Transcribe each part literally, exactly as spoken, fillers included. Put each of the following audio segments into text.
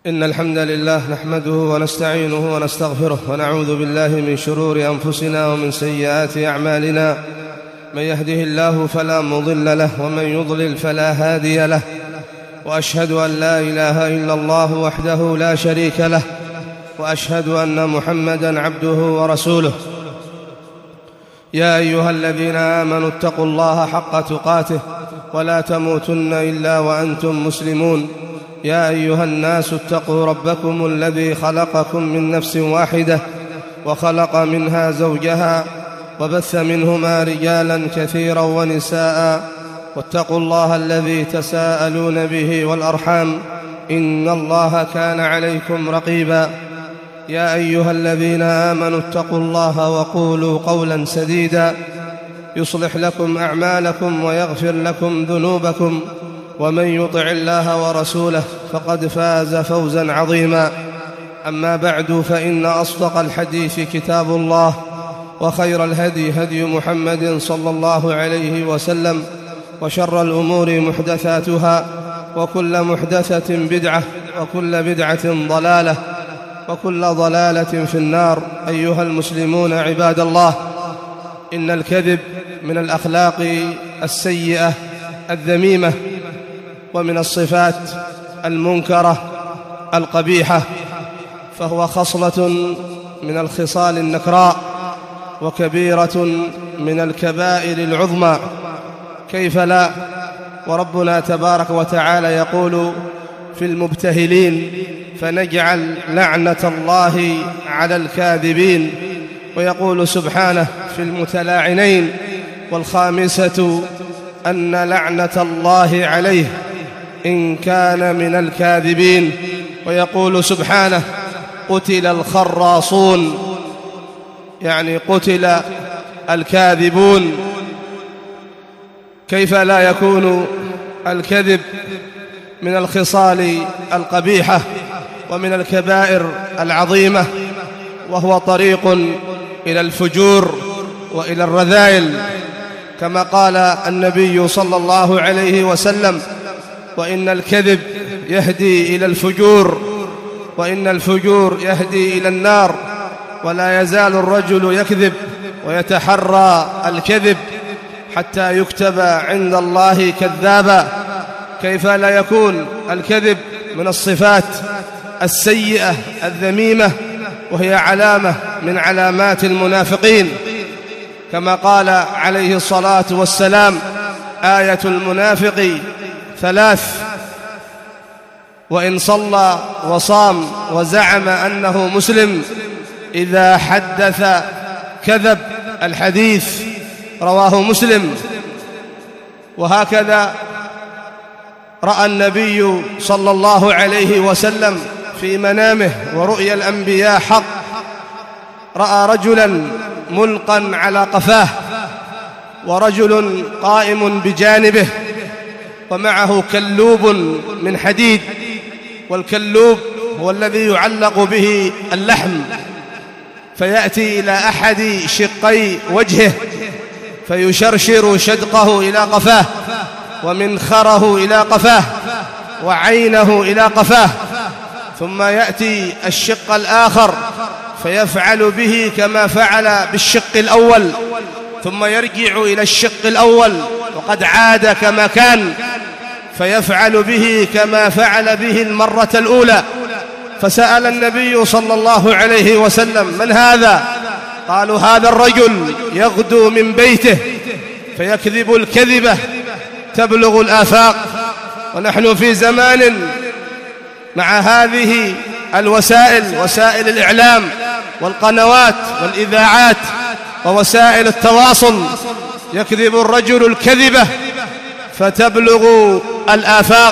إن الحمد لله نحمده ونستعينه ونستغفره ونعوذ بالله من شرور أنفسنا ومن سيئات أعمالنا. من يهده الله فلا مضل له ومن يضلل فلا هادي له، وأشهد أن لا إله إلا الله وحده لا شريك له، وأشهد أن محمدًا عبده ورسوله. يا أيها الذين آمنوا اتقوا الله حق تقاته ولا تموتن إلا وأنتم مسلمون. يا أيها الناس اتقوا ربكم الذي خلقكم من نفس واحدة وخلق منها زوجها وبث منهما رجالا كثيرا ونساء، واتقوا الله الذي تساءلون به والأرحام إن الله كان عليكم رقيبا. يا أيها الذين آمنوا اتقوا الله وقولوا قولا سديدا يصلح لكم أعمالكم ويغفر لكم ذنوبكم، ومن يطع الله ورسوله فقد فاز فوزا عظيما. أما بعد، فإن أصدق الحديث كتاب الله، وخير الهدي هدي محمد صلى الله عليه وسلم، وشر الأمور محدثاتها، وكل محدثة بدعة، وكل بدعة ضلالة، وكل ضلالة في النار. أيها المسلمون عباد الله، إن الكذب من الأخلاق السيئة الذميمة، ومن الصفات المنكرة القبيحة، فهو خصلة من الخصال النكراء، وكبيرة من الكبائر العظمى. كيف لا، وربنا تبارك وتعالى يقول في المبتهلين: فنجعل لعنة الله على الكاذبين. ويقول سبحانه في المتلاعنين: والخامسة أن لعنة الله عليه إن كان من الكاذبين. ويقول سبحانه: قتل الخراصون، يعني قتل الكاذبون. كيف لا يكون الكذب من الخصال القبيحة ومن الكبائر العظيمة، وهو طريق إلى الفجور وإلى الرذائل، كما قال النبي صلى الله عليه وسلم: وإن الكذب يهدي إلى الفجور، وإن الفجور يهدي إلى النار. ولا يزال الرجل يكذب ويتحرى الكذب حتى يكتب عند الله كذابا. كيف لا يكون الكذب من الصفات السيئة الذميمة، وهي علامة من علامات المنافقين، كما قال عليه الصلاة والسلام: آية المنافق ثلاث: وإن صلى وصام وزعم أنه مسلم إذا حدث كذب. الحديث رواه مسلم. وهكذا رأى النبي صلى الله عليه وسلم في منامه، ورؤيا الأنبياء حق، رأى رجلا ملقا على قفاه، ورجل قائم بجانبه، ومعه كلوب من حديد، والكلوب هو الذي يعلق به اللحم، فيأتي إلى أحد شقي وجهه فيشرشر شدقه إلى قفاه، ومنخره إلى قفاه، وعينه إلى قفاه، ثم يأتي الشق الآخر فيفعل به كما فعل بالشق الأول، ثم يرجع إلى الشق الأول وقد عاد كما كان، فيفعل به كما فعل به المرة الأولى. فسأل النبي صلى الله عليه وسلم: من هذا؟ قالوا: هذا الرجل يغدو من بيته فيكذب الكذبة تبلغ الآفاق. ونحن في زمان مع هذه الوسائل، وسائل الإعلام والقنوات والإذاعات ووسائل التواصل، يكذب الرجل الكذبة فتبلغ الآفاق،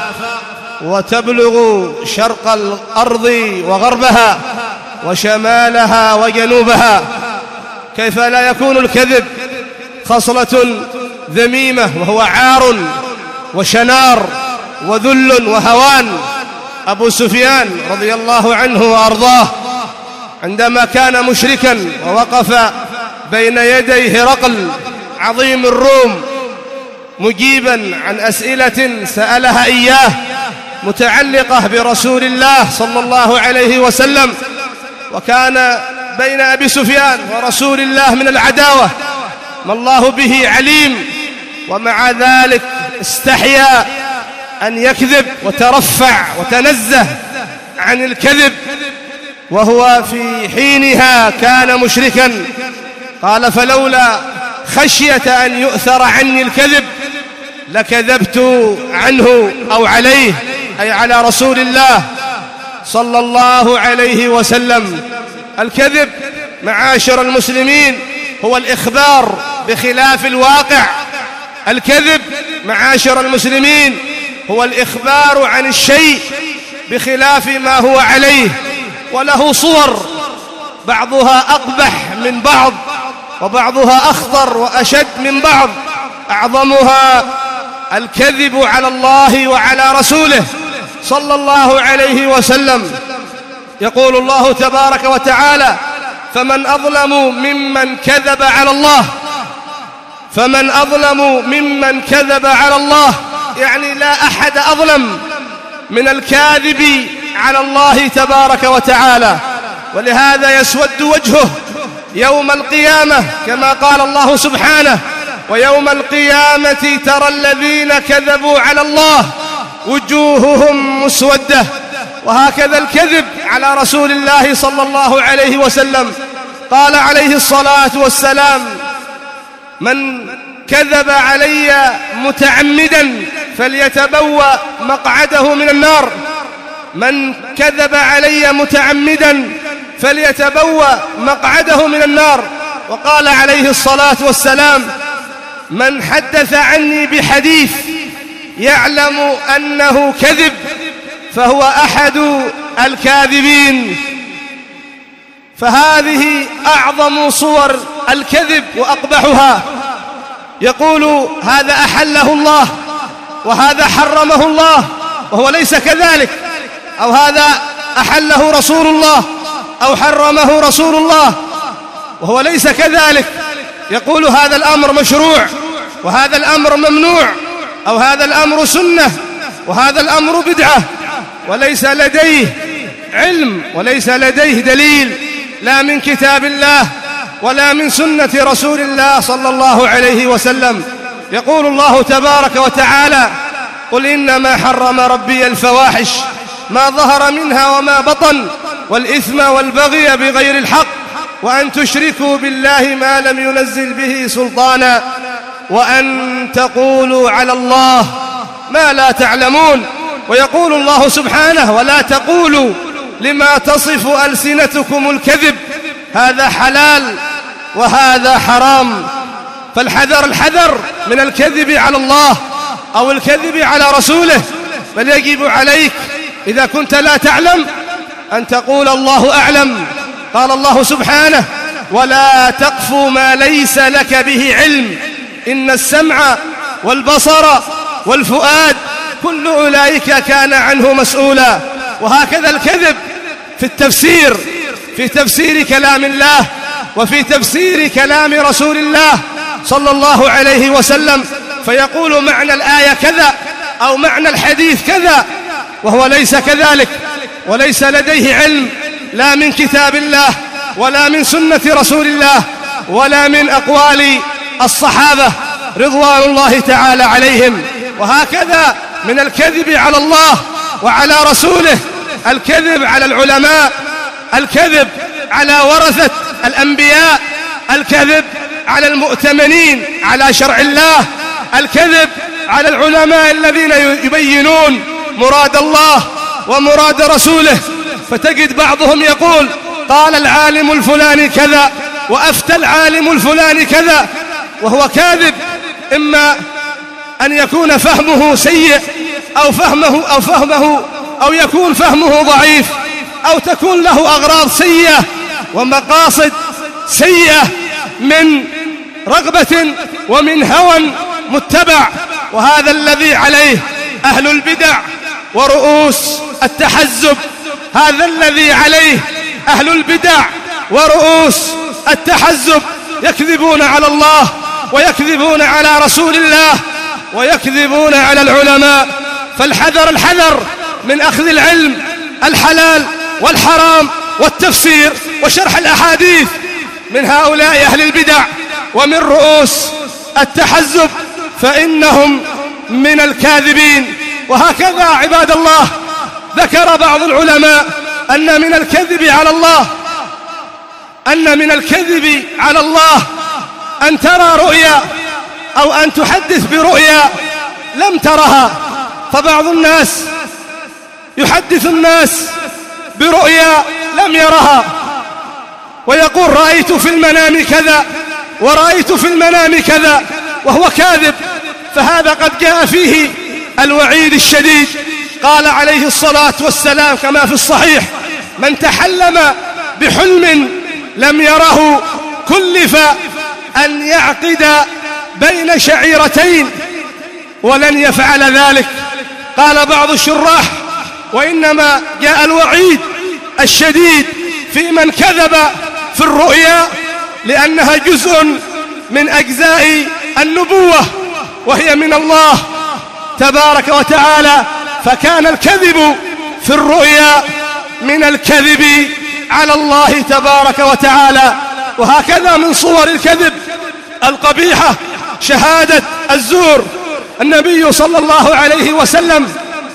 وتبلغ شرق الأرض وغربها، وشمالها وجنوبها. كيف لا يكون الكذب خصلة ذميمة، وهو عار وشنار وذل وهوان. أبو سفيان رضي الله عنه وأرضاه عندما كان مشركا ووقف بين يدي هرقل عظيم الروم مجيبا عن أسئلة سألها إياه، متعلقة برسول الله صلى الله عليه وسلم، وكان بين أبي سفيان ورسول الله من العداوة ما الله به عليم، ومع ذلك استحيا أن يكذب وترفع وتنزه عن الكذب، وهو في حينها كان مشركا. قال: فلولا خشية أن يؤثر عني الكذب لكذبت عنه أو عليه، أي على رسول الله صلى الله عليه وسلم. الكذب معاشر المسلمين هو الإخبار بخلاف الواقع. الكذب معاشر المسلمين هو الإخبار عن الشيء بخلاف ما هو عليه، وله صور بعضها أقبح من بعض، وبعضها أخطر وأشد من بعض. أعظمها الكذب على الله وعلى رسوله صلى الله عليه وسلم. يقول الله تبارك وتعالى: فمن أظلم ممن كذب على الله فمن أظلم ممن كذب على الله، يعني لا أحد أظلم من الكاذب على الله تبارك وتعالى. ولهذا يسود وجهه يوم القيامة، كما قال الله سبحانه: ويوم القيامة ترى الذين كذبوا على الله وجوههم مسودة. وهكذا الكذب على رسول الله صلى الله عليه وسلم. قال عليه الصلاة والسلام: من كذب علي متعمدا فليتبوأ مقعده من النار. من كذب علي متعمدا فليتبوأ مقعده من النار. وقال عليه الصلاة والسلام: من حدث عني بحديث يعلم أنه كذب فهو أحد الكاذبين. فهذه أعظم صور الكذب وأقبحها. يقول: هذا أحله الله وهذا حرمه الله وهو ليس كذلك، أو هذا أحله رسول الله أو حرمه رسول الله وهو ليس كذلك. يقول: هذا الأمر مشروع وهذا الأمر ممنوع، أو هذا الأمر سنة وهذا الأمر بدعة، وليس لديه علم وليس لديه دليل لا من كتاب الله ولا من سنة رسول الله صلى الله عليه وسلم. يقول الله تبارك وتعالى: قل إنما حرم ربي الفواحش ما ظهر منها وما بطن والإثم والبغي بغير الحق وأن تشركوا بالله ما لم ينزل به سلطانا وأن تقولوا على الله ما لا تعلمون. ويقول الله سبحانه: ولا تقولوا لما تصف ألسنتكم الكذب هذا حلال وهذا حرام. فالحذر الحذر من الكذب على الله أو الكذب على رسوله. بل يجب عليك إذا كنت لا تعلم أن تقول الله أعلم. قال الله سبحانه: ولا تقف ما ليس لك به علم إن السمع والبصر والفؤاد كل أولئك كان عنه مسؤولا. وهكذا الكذب في التفسير، في تفسير كلام الله وفي تفسير كلام رسول الله صلى الله عليه وسلم، فيقول معنى الآية كذا أو معنى الحديث كذا وهو ليس كذلك، وليس لديه علم لا من كتاب الله ولا من سنة رسول الله ولا من أقوال الصحابة رضوان الله تعالى عليهم. وهكذا من الكذب على الله وعلى رسوله الكذب على العلماء، الكذب على ورثة الأنبياء، الكذب على المؤتمنين على شرع الله، الكذب على العلماء الذين يبينون مراد الله ومراد رسوله. فتجد بعضهم يقول: قال العالم الفلاني كذا وأفتى العالم الفلاني كذا، وهو كاذب. إما أن يكون فهمه سيء أو فهمه أو فهمه أو يكون فهمه ضعيف، أو تكون له أغراض سيئة ومقاصد سيئة من رغبة ومن هوى متبع. وهذا الذي عليه أهل البدع ورؤوس التحزب، هذا الذي عليه أهل البدع ورؤوس التحزب. يكذبون على الله ويكذبون على رسول الله ويكذبون على العلماء. فالحذر الحذر من أخذ العلم الحلال والحرام والتفسير وشرح الأحاديث من هؤلاء أهل البدع ومن رؤوس التحزب فإنهم من الكاذبين. وهكذا عباد الله ذكر بعض العلماء أن من الكذب على الله أن من الكذب على الله أن ترى رؤيا أو أن تحدث برؤيا لم ترها. فبعض الناس يحدث الناس برؤيا لم يرها ويقول رأيت في المنام كذا ورأيت في المنام كذا وهو كاذب. فهذا قد جاء فيه الوعيد الشديد. قال عليه الصلاة والسلام كما في الصحيح: من تحلم بحلم لم يره كلف أن يعقد بين شعيرتين ولن يفعل ذلك. قال بعض الشراح: وإنما جاء الوعيد الشديد في من كذب في الرؤيا لأنها جزء من أجزاء النبوة وهي من الله تبارك وتعالى، فكان الكذب في الرؤيا من الكذب على الله تبارك وتعالى. وهكذا من صور الكذب القبيحة شهادة الزور. النبي صلى الله عليه وسلم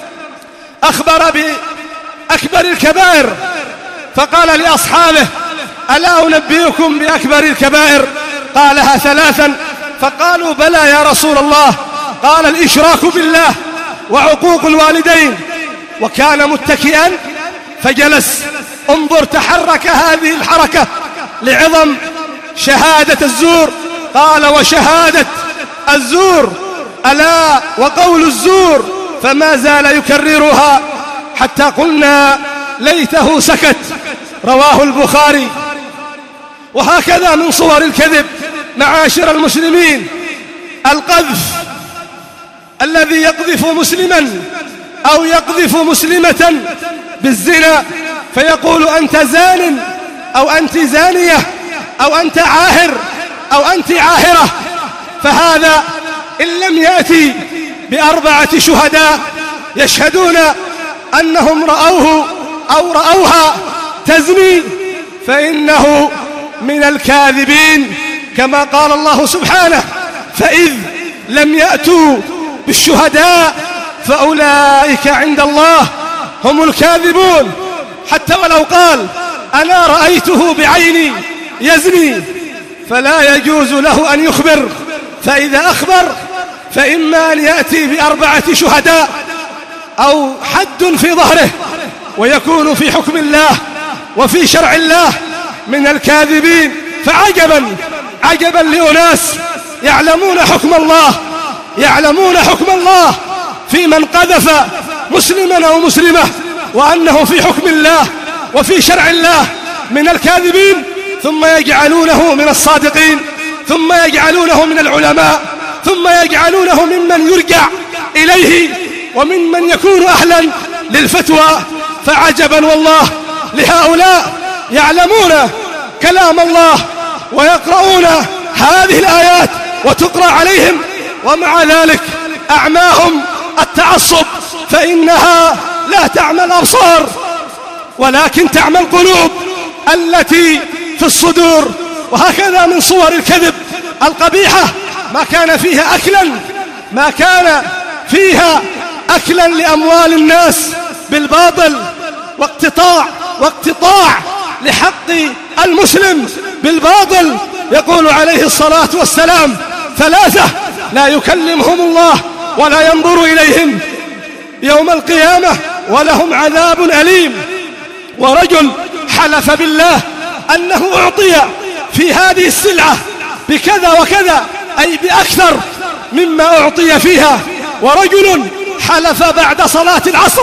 أخبر بأكبر الكبائر فقال لأصحابه: ألا أنبئكم بأكبر الكبائر؟ قالها ثلاثا. فقالوا: بلى يا رسول الله. قال: الإشراك بالله وعقوق الوالدين. وكان متكئا فجلس. انظر، تحرك هذه الحركة لعظم شهادة الزور. قال: وشهادة الزور ألا وقول الزور. فما زال يكررها حتى قلنا ليته سكت. رواه البخاري. وهكذا من صور الكذب معاشر المسلمين القذف، الذي يقذف مسلما أو يقذف مسلمة بالزنا فيقول: أنت زان أو أنت زانية أو أنت عاهر أو أنت عاهرة. فهذا إن لم يأتي بأربعة شهداء يشهدون أنهم رأوه أو رأوها تزني فإنه من الكاذبين، كما قال الله سبحانه: فإذ لم يأتوا بالشهداء فأولئك عند الله هم الكاذبون. حتى ولو قال: أنا رأيته بعيني يزني، فلا يجوز له أن يخبر. فإذا أخبر فإما أن يأتي بأربعة شهداء أو حد في ظهره ويكون في حكم الله وفي شرع الله من الكاذبين. فعجبا عجبا لأناس يعلمون حكم الله يعلمون حكم الله في من قذف مسلما أو مسلمة وأنه في حكم الله وفي شرع الله من الكاذبين، ثم يجعلونه من الصادقين، ثم يجعلونه من العلماء، ثم يجعلونه ممن يرجع إليه وممن يكون أهلا للفتوى. فعجبا والله لهؤلاء يعلمون كلام الله ويقرؤون هذه الآيات وتقرأ عليهم، ومع ذلك أعماهم التعصب، فإنها لا تعمى الأبصار ولكن تعمى القلوب التي في الصدور. وهكذا من صور الكذب القبيحة ما كان فيها أكلا ما كان فيها أكلا لأموال الناس بالباطل واقتطاع واقتطاع لحق المسلم بالباطل. يقول عليه الصلاة والسلام: ثلاثة لا يكلمهم الله ولا ينظر إليهم يوم القيامة ولهم عذاب أليم: ورجل حلف بالله أنه أعطي في هذه السلعة بكذا وكذا، أي بأكثر مما أعطي فيها، ورجل حلف بعد صلاة العصر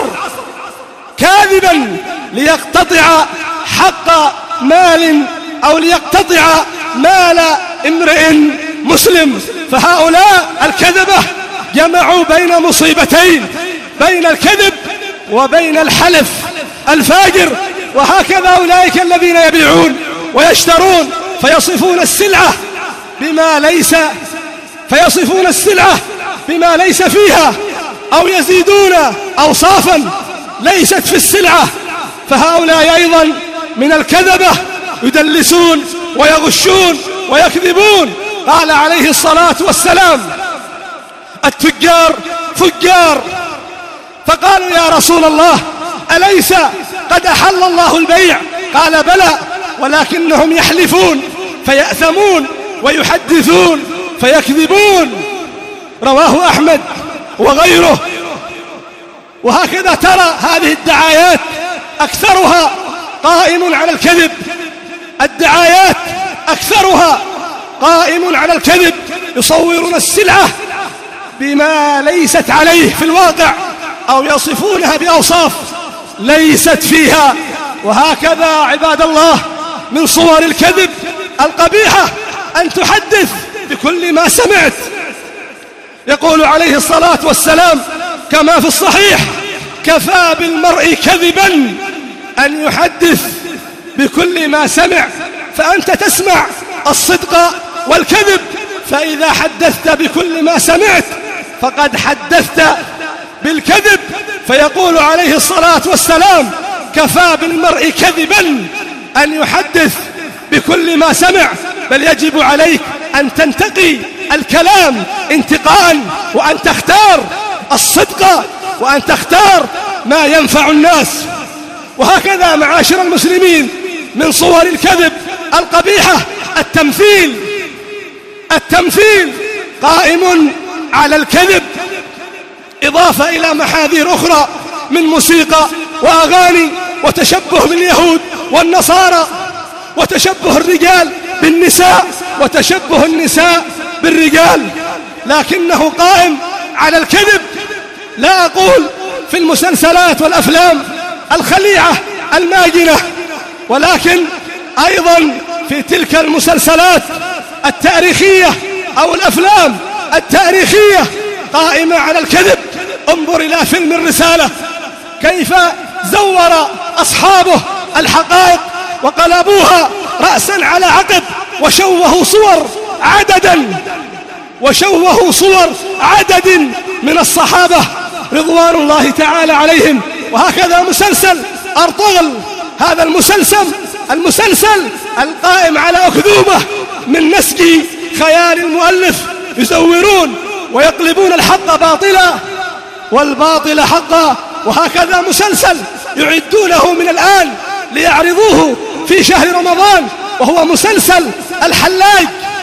كاذبا ليقتطع حق مال أو ليقتطع مال امرئ مسلم. فهؤلاء الكذبة جمعوا بين مصيبتين، بين الكذب وبين الحلف الفاجر. وهكذا أولئك الذين يبيعون ويشترون فيصفون السلعة بما ليس فيصفون السلعة بما ليس فيها أو يزيدون أوصافا ليست في السلعة، فهؤلاء أيضا من الكذبة يدلسون ويغشون ويكذبون. قال عليه الصلاة والسلام: التجار فجار. فقالوا: يا رسول الله، أليس قد أحل الله البيع؟ قال: بلى، ولكنهم يحلفون فيأثمون ويحدثون فيكذبون. رواه أحمد وغيره. وهكذا ترى هذه الدعايات أكثرها قائم على الكذب، الدعايات أكثرها قائم على الكذب، يصورون السلعة بما ليست عليه في الواقع، أو يصفونها بأوصاف ليست فيها. وهكذا عباد الله من صور الكذب القبيحة أن تحدث بكل ما سمعت. يقول عليه الصلاة والسلام كما في الصحيح: كفى بالمرء كذبا أن يحدث بكل ما سمع. فأنت تسمع الصدق والكذب، فإذا حدثت بكل ما سمعت فقد حدثت بالكذب. فيقول عليه الصلاة والسلام: كفى بالمرء كذبا أن يحدث بكل ما سمع. بل يجب عليك أن تنتقي الكلام انتقاء، وأن تختار الصدق، وأن تختار ما ينفع الناس. وهكذا معاشر المسلمين من صور الكذب القبيحة التمثيل. التمثيل قائم على الكذب، إضافة إلى محاذير أخرى من موسيقى وأغاني، وتشبه باليهود والنصارى، وتشبه الرجال بالنساء، وتشبه النساء بالرجال، لكنه قائم على الكذب. لا أقول في المسلسلات والأفلام الخليعة الماجنة، ولكن أيضا في تلك المسلسلات التاريخية أو الأفلام التاريخية قائمة على الكذب. انظر إلى فيلم الرسالة، كيف زور أصحابه الحقائق وقلبوها رأسا على عقب، وشوهوا صور عددا وشوهوا صور عدد من الصحابة رضوان الله تعالى عليهم. وهكذا مسلسل أرطغرل، هذا المسلسل المسلسل القائم على أكذوبة من نسج خيال المؤلف، يزورون ويقلبون الحق باطلا والباطل حقا. وهكذا مسلسل يعدونه من الآن ليعرضوه في شهر رمضان، وهو مسلسل الحلاج،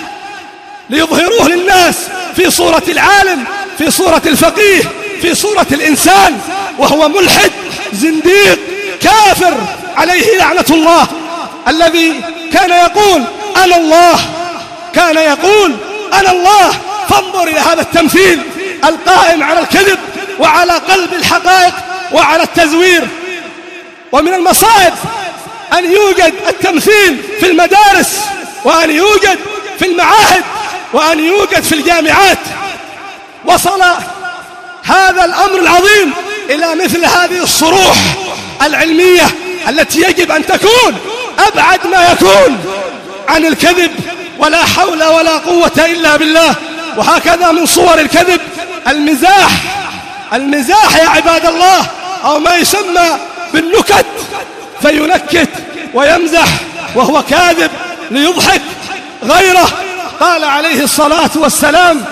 ليظهروه للناس في صورة العالم، في صورة الفقيه، في صورة الإنسان، وهو ملحد زنديق كافر عليه لعنة الله، الذي كان يقول أنا الله، كان يقول أنا الله. فانظر إلى هذا التمثيل القائم على الكذب وعلى قلب الحقائق وعلى التزوير. ومن المصائب أن يوجد التمثيل في المدارس، وأن يوجد في المعاهد، وأن يوجد في الجامعات. وصل هذا الأمر العظيم إلى مثل هذه الصروح العلمية التي يجب أن تكون أبعد ما يكون عن الكذب، ولا حول ولا قوة إلا بالله. وهكذا من صور الكذب المزاح. المزاح يا عباد الله، أو ما يسمى بالنكت، فينكت ويمزح وهو كاذب ليضحك غيره. قال عليه الصلاة والسلام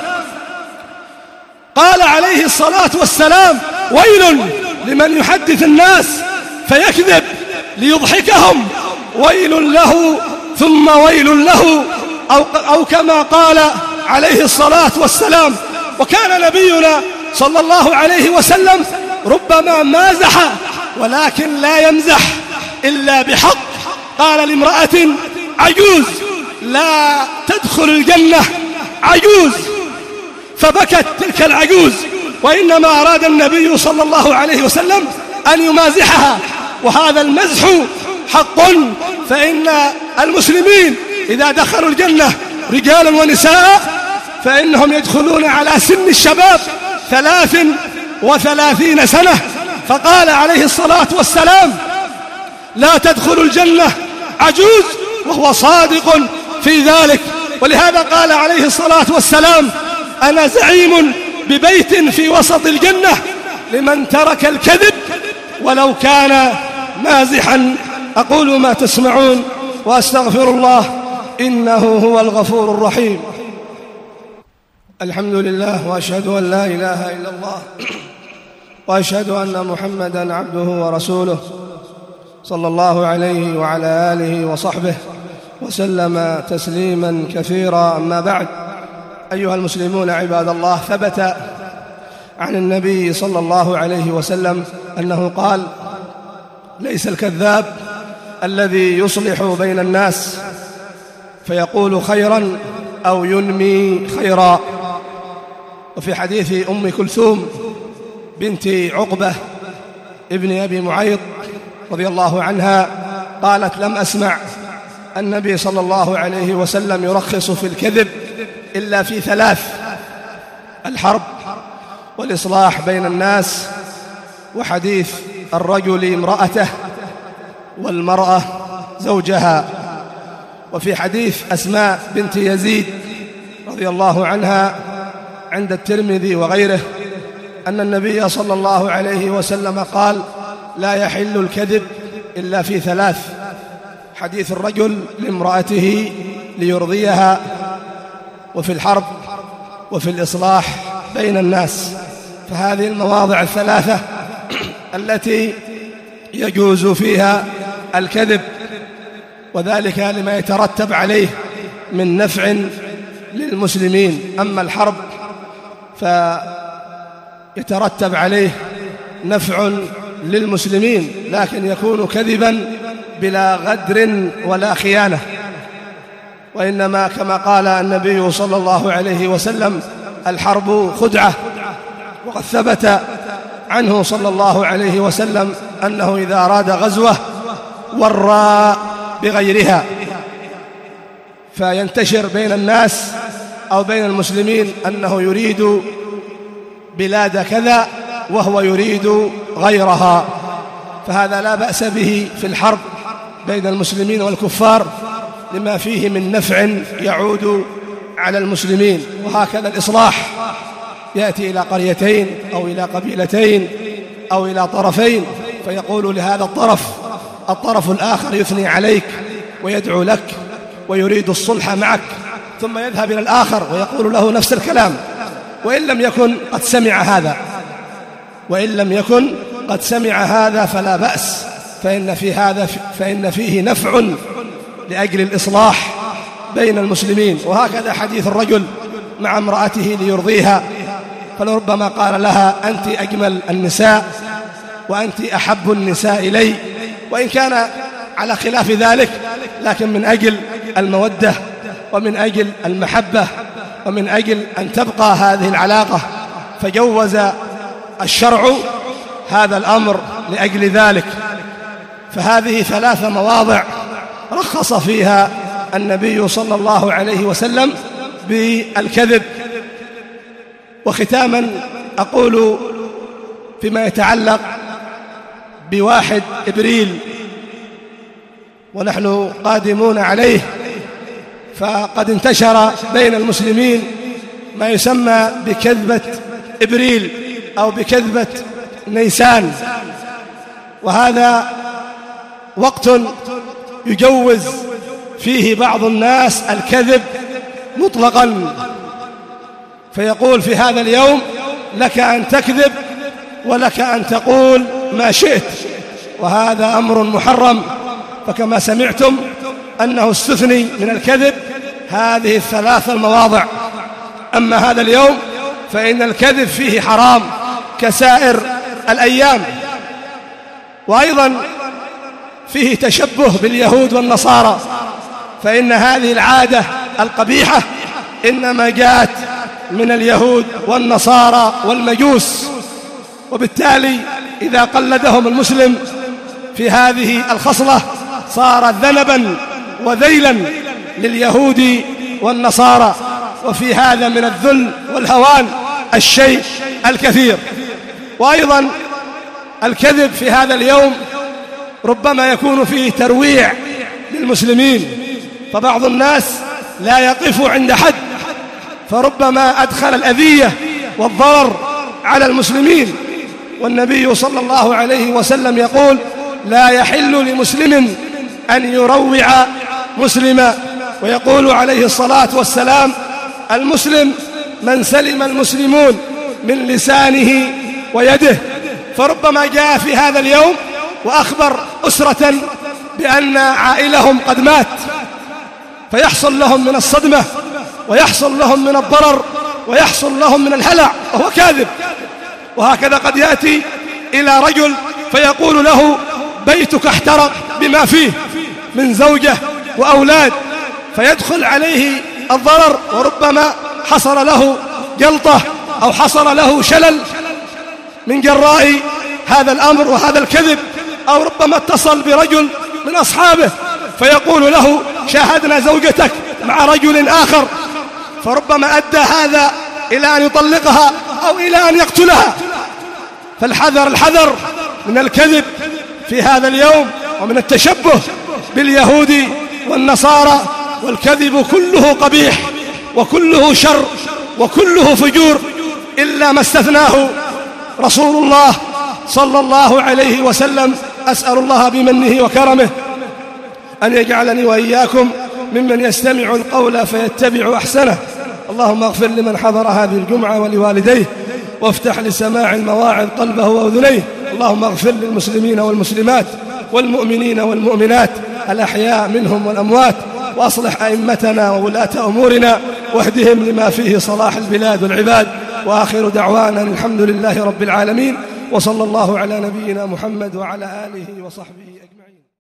قال عليه الصلاة والسلام: ويل لمن يحدث الناس فيكذب ليضحكهم، ويل له ثم ويل له، أو, أو كما قال عليه الصلاة والسلام. وكان نبينا صلى الله عليه وسلم ربما مازح، ولكن لا يمزح إلا بحق. قال لامرأة عجوز: لا تدخل الجنة عجوز، فبكت تلك العجوز، وإنما أراد النبي صلى الله عليه وسلم أن يمازحها. وهذا المزح حق، فإن المسلمين إذا دخلوا الجنة رجالا ونساء فإنهم يدخلون على سن الشباب ثلاث وثلاثين سنة. فقال عليه الصلاة والسلام: لا تدخل الجنة عجوز، وهو صادق في ذلك. ولهذا قال عليه الصلاة والسلام: أنا زعيم ببيت في وسط الجنة لمن ترك الكذب ولو كان مازحا. أقول ما تسمعون وأستغفر الله إنه هو الغفور الرحيم. الحمد لله، وأشهد أن لا إله إلا الله، وأشهد أن محمدًا عبده ورسوله، صلى الله عليه وعلى آله وصحبه وسلم تسليمًا كثيرا. أما بعد، أيها المسلمون عباد الله، ثبت عن النبي صلى الله عليه وسلم أنه قال: ليس الكذاب الذي يصلح بين الناس فيقول خيرا أو ينمي خيرا. وفي حديث أم كلثوم بنت عقبة ابن أبي معيط رضي الله عنها قالت: لم أسمع النبي صلى الله عليه وسلم يرخص في الكذب إلا في ثلاث: الحرب، والإصلاح بين الناس، وحديث الرجل امرأته، والمرأة زوجها. وفي حديث أسماء بنت يزيد رضي الله عنها عند الترمذي وغيره أن النبي صلى الله عليه وسلم قال: لا يحل الكذب إلا في ثلاث: حديث الرجل لامرأته ليرضيها، وفي الحرب، وفي الإصلاح بين الناس. فهذه المواضع الثلاثة التي يجوز فيها الكذب، وذلك لما يترتب عليه من نفع للمسلمين. أما الحرب فيترتب عليه نفع للمسلمين، لكن يكون كذبا بلا غدر ولا خيانة، وإنما كما قال النبي صلى الله عليه وسلم: الحرب خدعة. وقد ثبت عنه صلى الله عليه وسلم أنه إذا أراد غزوة ورى بغيرها، فينتشر بين الناس أو بين المسلمين أنه يريد بلاد كذا وهو يريد غيرها، فهذا لا بأس به في الحرب بين المسلمين والكفار لما فيه من نفع يعود على المسلمين. وهكذا الإصلاح، يأتي إلى قريتين أو إلى قبيلتين أو إلى طرفين، فيقول لهذا الطرف الطرف الآخر يثني عليك ويدعو لك ويريد الصلح معك، ثم يذهب إلى الآخر ويقول له نفس الكلام، وإن لم يكن قد سمع هذا وإن لم يكن قد سمع هذا فلا بأس، فإن في هذا فإن فيه نفع لأجل الإصلاح بين المسلمين. وهكذا حديث الرجل مع امرأته ليرضيها، فلربما قال لها: أنت أجمل النساء وأنت أحب النساء إلي، وإن كان على خلاف ذلك، لكن من أجل المودة ومن أجل المحبة ومن أجل أن تبقى هذه العلاقة فجوز الشرع هذا الأمر لأجل ذلك. فهذه ثلاث مواضع رخص فيها النبي صلى الله عليه وسلم بالكذب. وختاما أقول فيما يتعلق بواحد إبريل ونحن قادمون عليه، فقد انتشر بين المسلمين ما يسمى بكذبة إبريل أو بكذبة نيسان، وهذا وقت يجوز فيه بعض الناس الكذب مطلقا، فيقول في هذا اليوم لك أن تكذب ولك أن تقول ما شئت، وهذا أمر محرم. فكما سمعتم أنه استثني من الكذب هذه الثلاث المواضع. أما هذا اليوم فإن الكذب فيه حرام كسائر الأيام، وأيضا فيه تشبه باليهود والنصارى، فإن هذه العادة القبيحة إنما جاءت من اليهود والنصارى والمجوس، وبالتالي إذا قلدهم المسلم في هذه الخصلة صار ذنبا وذيلا لليهود والنصارى، وفي هذا من الذل والهوان الشيء الكثير. وأيضا الكذب في هذا اليوم ربما يكون فيه ترويع للمسلمين، فبعض الناس لا يقف عند حد، فربما أدخل الأذية والضرر على المسلمين، والنبي صلى الله عليه وسلم يقول: لا يحل لمسلم أن يروع مسلما. ويقول عليه الصلاة والسلام: المسلم من سلم المسلمون من لسانه ويده. فربما جاء في هذا اليوم وأخبر أسرة بأن عائلهم قد مات، فيحصل لهم من الصدمة ويحصل لهم من الضرر ويحصل لهم من الهلع، وهو كاذب. وهكذا قد يأتي إلى رجل فيقول له: بيتك احترق بما فيه من زوجة وأولاد، فيدخل عليه الضرر، وربما حصل له جلطة أو حصل له شلل من جراء هذا الأمر وهذا الكذب. أو ربما اتصل برجل من أصحابه فيقول له: شاهدنا زوجتك مع رجل آخر، فربما أدى هذا إلى أن يطلقها أو إلى أن يقتلها. فالحذر الحذر من الكذب في هذا اليوم، ومن التشبه باليهود والنصارى. والكذب كله قبيح وكله شر وكله فجور، إلا ما استثناه رسول الله صلى الله عليه وسلم. أسأل الله بمنه وكرمه أن يجعلني وإياكم ممن يستمع القول فيتبع أحسنه. اللهم اغفر لمن حضر هذه الجمعة ولوالديه، وافتح لسماع المواعظ قلبه وأذنيه. اللهم اغفر للمسلمين والمسلمات والمؤمنين والمؤمنات الأحياء منهم والأموات، وأصلح أئمتنا وولاة أمورنا، واهدهم لما فيه صلاح البلاد والعباد. وآخر دعوانا الحمد لله رب العالمين، وصلى الله على نبينا محمد وعلى آله وصحبه أجمعين.